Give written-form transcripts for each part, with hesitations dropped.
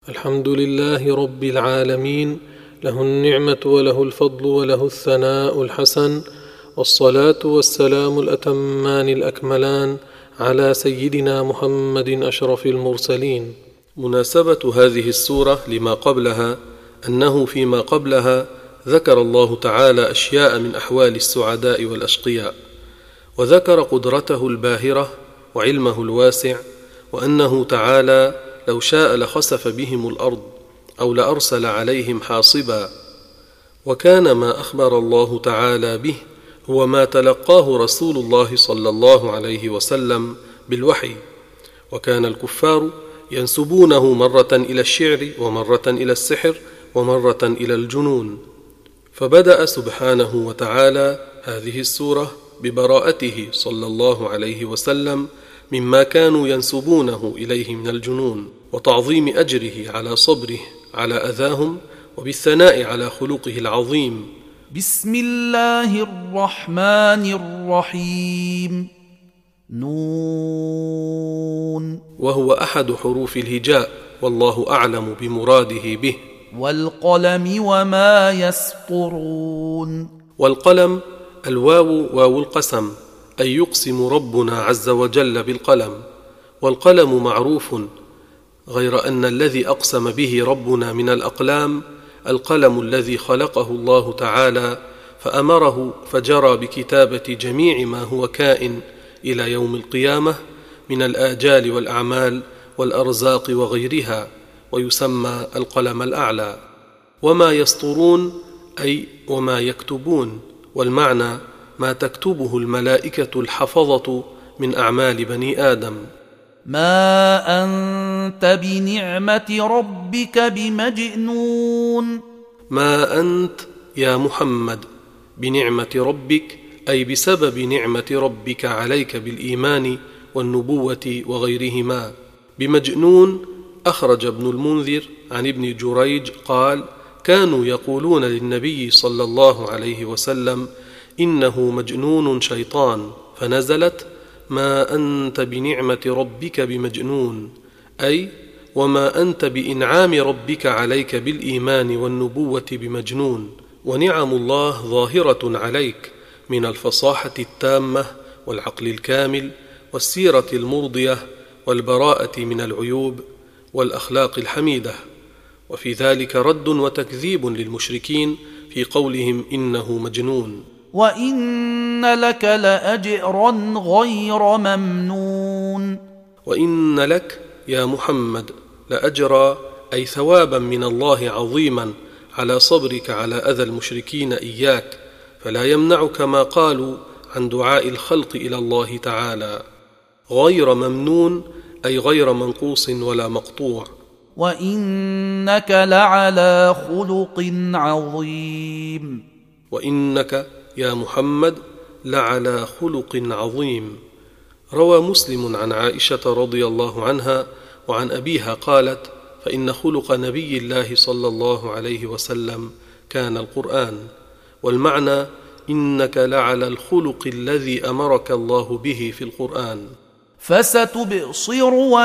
الحمد لله رب العالمين، له النعمة وله الفضل وله الثناء الحسن، والصلاة والسلام الأتمان الأكملان على سيدنا محمد أشرف المرسلين. مناسبة هذه السورة لما قبلها أنه فيما قبلها ذكر الله تعالى أشياء من أحوال السعداء والأشقياء، وذكر قدرته الباهرة وعلمه الواسع، وأنه تعالى لو شاء لخسف بهم الأرض أو لأرسل عليهم حاصبا. وكان ما أخبر الله تعالى به هو ما تلقاه رسول الله صلى الله عليه وسلم بالوحي، وكان الكفار ينسبونه مرة إلى الشعر ومرة إلى السحر ومرة إلى الجنون، فبدأ سبحانه وتعالى هذه السورة ببراءته صلى الله عليه وسلم مما كانوا ينسبونه إليه من الجنون، وتعظيم أجره على صبره على أذاهم، وبالثناء على خلقه العظيم. بسم الله الرحمن الرحيم. نون، وهو أحد حروف الهجاء، والله أعلم بمراده به. والقلم وما يسطرون. والقلم الواو واو القسم، أي يقسم ربنا عز وجل بالقلم، والقلم معروف، غير أن الذي أقسم به ربنا من الأقلام القلم الذي خلقه الله تعالى فأمره فجرى بكتابة جميع ما هو كائن إلى يوم القيامة من الآجال والأعمال والأرزاق وغيرها، ويسمى القلم الأعلى. وما يسطرون أي وما يكتبون، والمعنى ما تكتبه الملائكة الحفظة من أعمال بني آدم. ما أنت بنعمة ربك بمجنون. ما أنت يا محمد بنعمة ربك، أي بسبب نعمة ربك عليك بالإيمان والنبوة وغيرهما. بمجنون أخرج ابن المنذر عن ابن جريج قال: كانوا يقولون للنبي صلى الله عليه وسلم: إنه مجنون شيطان، فنزلت: ما أنت بنعمة ربك بمجنون، أي وما أنت بإنعام ربك عليك بالإيمان والنبوة بمجنون. ونعم الله ظاهرة عليك من الفصاحة التامة والعقل الكامل والسيرة المرضية والبراءة من العيوب والأخلاق الحميدة، وفي ذلك رد وتكذيب للمشركين في قولهم إنه مجنون. وإن لك لأجرا غير ممنون. وإن لك يا محمد لأجرا، أي ثوابا من الله عظيما على صبرك على أذى المشركين إياك، فلا يمنعك ما قالوا عن دعاء الخلق إلى الله تعالى. غير ممنون أي غير منقوص ولا مقطوع. وإنك لعلى خلق عظيم. وإنك يا محمد لعلى خلق عظيم. روى مسلم عن عائشة رضي الله عنها وعن أبيها قالت: فإن خلق نبي الله صلى الله عليه وسلم كان القرآن. والمعنى: إنك لعلى الخلق الذي أمرك الله به في القرآن. فستبصر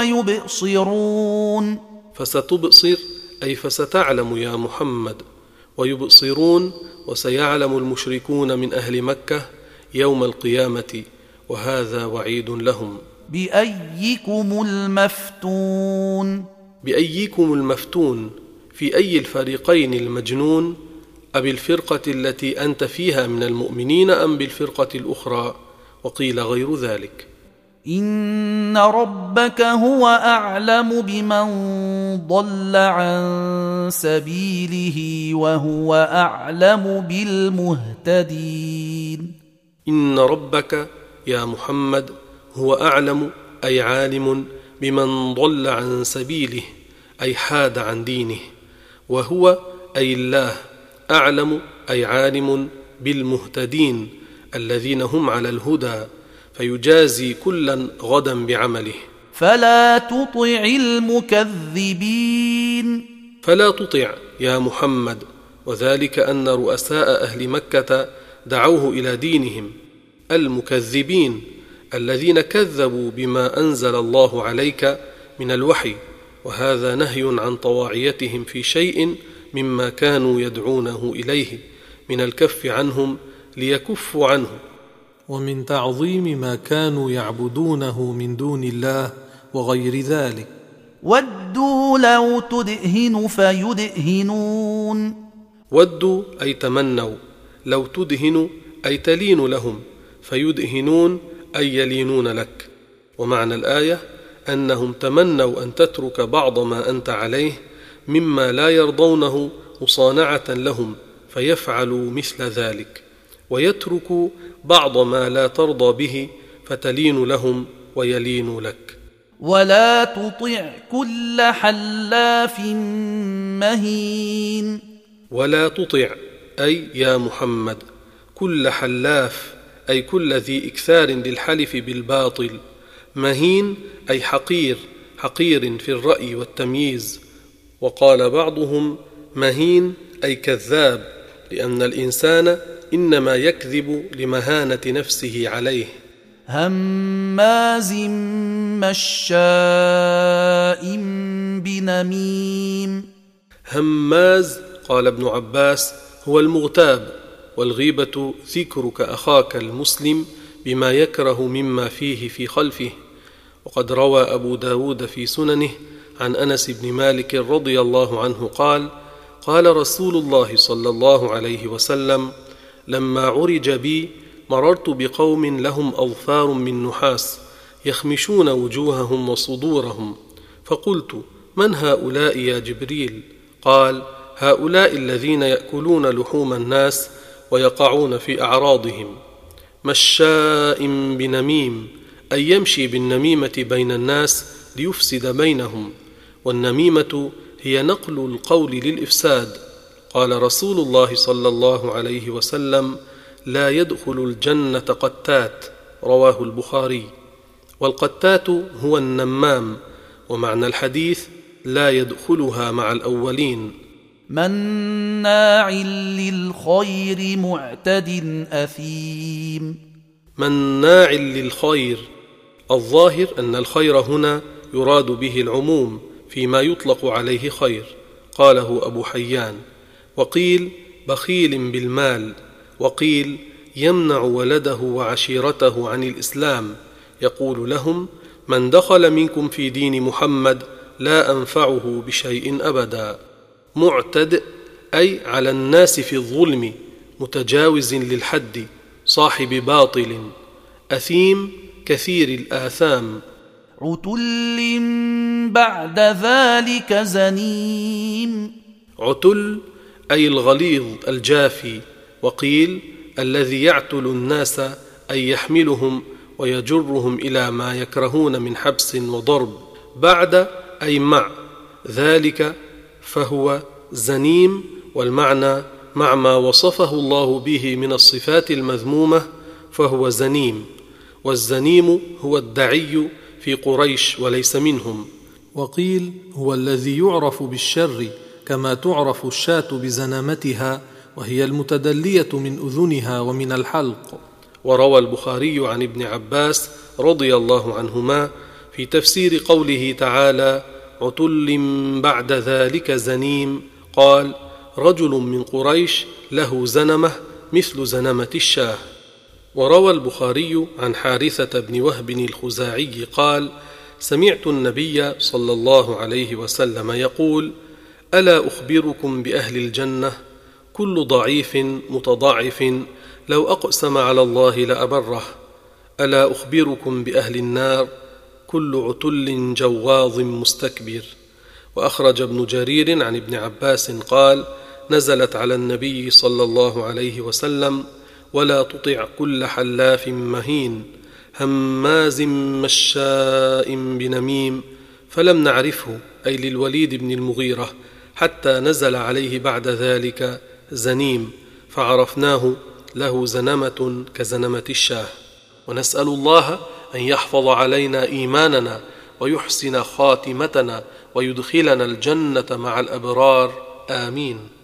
ويبصرون. فستبصر أي فستعلم يا محمد، ويبصرون وسيعلم المشركون من أهل مكة يوم القيامة، وهذا وعيد لهم. بأيكم المفتون. بأيكم المفتون، في أي الفريقين المجنون؟ أبي الفرقة التي أنت فيها من المؤمنين أم بالفرقة الأخرى؟ وقيل غير ذلك. إن ربك هو أعلم بمن ضل عن سبيله وهو أعلم بالمهتدين. إن ربك يا محمد هو أعلم أي عالم بمن ضل عن سبيله أي حاد عن دينه، وهو أي الله أعلم أي عالم بالمهتدين الذين هم على الهدى، فيجازي كلا غدا بعمله. فلا تطع المكذبين. فلا تطع يا محمد، وذلك أن رؤساء أهل مكة دعوه إلى دينهم، المكذبين الذين كذبوا بما أنزل الله عليك من الوحي وهذا نهي عن طواعيتهم في شيء مما كانوا يدعونه إليه من الكف عنهم ليكفوا عنه، ومن تعظيم ما كانوا يعبدونه من دون الله وغير ذلك. ودوا لو تدهن فيدهنون. ودوا أي تمنوا، لو تدهن أي تلين لهم، فيدهنون أي يلينون لك. ومعنى الآية أنهم تمنوا أن تترك بعض ما أنت عليه مما لا يرضونه مصانعة لهم فيفعلوا مثل ذلك، ويتركوا بعض ما لا ترضى به فتلين لهم ويلين لك. ولا تطع كل حلاف مهين. ولا تطع أي يا محمد كل حلاف أي كل ذي إكثار للحلف بالباطل، مهين أي حقير في الرأي والتمييز. وقال بعضهم مهين أي كذاب، لأن الإنسان إنما يكذب لمهانة نفسه عليه. هماز مشاء بنميم. هماز قال ابن عباس هو المغتاب، والغيبة ذكرك أخاك المسلم بما يكره مما فيه في خلفه. وقد روى أبو داود في سننه عن أنس بن مالك رضي الله عنه قال: قال رسول الله صلى الله عليه وسلم: لما عرج بي مررت بقوم لهم أظفار من نحاس يخمشون وجوههم وصدورهم، فقلت: من هؤلاء يا جبريل؟ قال: هؤلاء الذين يأكلون لحوم الناس ويقعون في أعراضهم. مشاء بنميم أي يمشي بالنميمة بين الناس ليفسد بينهم، والنميمة هي نقل القول للإفساد. قال رسول الله صلى الله عليه وسلم: لا يدخل الجنة قتات، رواه البخاري. والقتات هو النمام، ومعنى الحديث لا يدخلها مع الأولين. مناع للخير معتد أثيم. مناع للخير، الظاهر أن الخير هنا يراد به العموم فيما يطلق عليه خير، قاله أبو حيان. وقيل بخيل بالمال، وقيل يمنع ولده وعشيرته عن الإسلام، يقول لهم: من دخل منكم في دين محمد لا أنفعه بشيء أبدا. معتد أي على الناس في الظلم، متجاوز للحد، صاحب باطل. أثيم كثير الآثام. عتل بعد ذلك زنيم. عتل أي الغليظ الجافي، وقيل الذي يعتل الناس أي يحملهم ويجرهم إلى ما يكرهون من حبس وضرب. بعد أي مع ذلك فهو زنيم، والمعنى مع ما وصفه الله به من الصفات المذمومة فهو زنيم. والزنيم هو الدعي في قريش وليس منهم. وقيل هو الذي يعرف بالشر كما تعرف الشاة بزنامتها، وهي المتدلية من أذنها ومن الحلق. وروى البخاري عن ابن عباس رضي الله عنهما في تفسير قوله تعالى: عتل بعد ذلك زنيم، قال: رجل من قريش له زنمة مثل زنمة الشاه. وروى البخاري عن حارثة بن وهب الخزاعي قال: سمعت النبي صلى الله عليه وسلم يقول: ألا أخبركم بأهل الجنة؟ كل ضعيف متضعف لو أقسم على الله لأبره. ألا أخبركم بأهل النار؟ كل عتل جواظ مستكبر. وأخرج ابن جرير عن ابن عباس قال: نزلت على النبي صلى الله عليه وسلم: ولا تطع كل حلاف مهين هماز مشاء بنميم، فلم نعرفه أي للوليد بن المغيرة حتى نزل عليه بعد ذلك زنيم، فعرفناه له زنمة كزنمة الشاه. ونسأل الله أن يحفظ علينا إيماننا ويحسن خاتمتنا ويدخلنا الجنة مع الأبرار، آمين.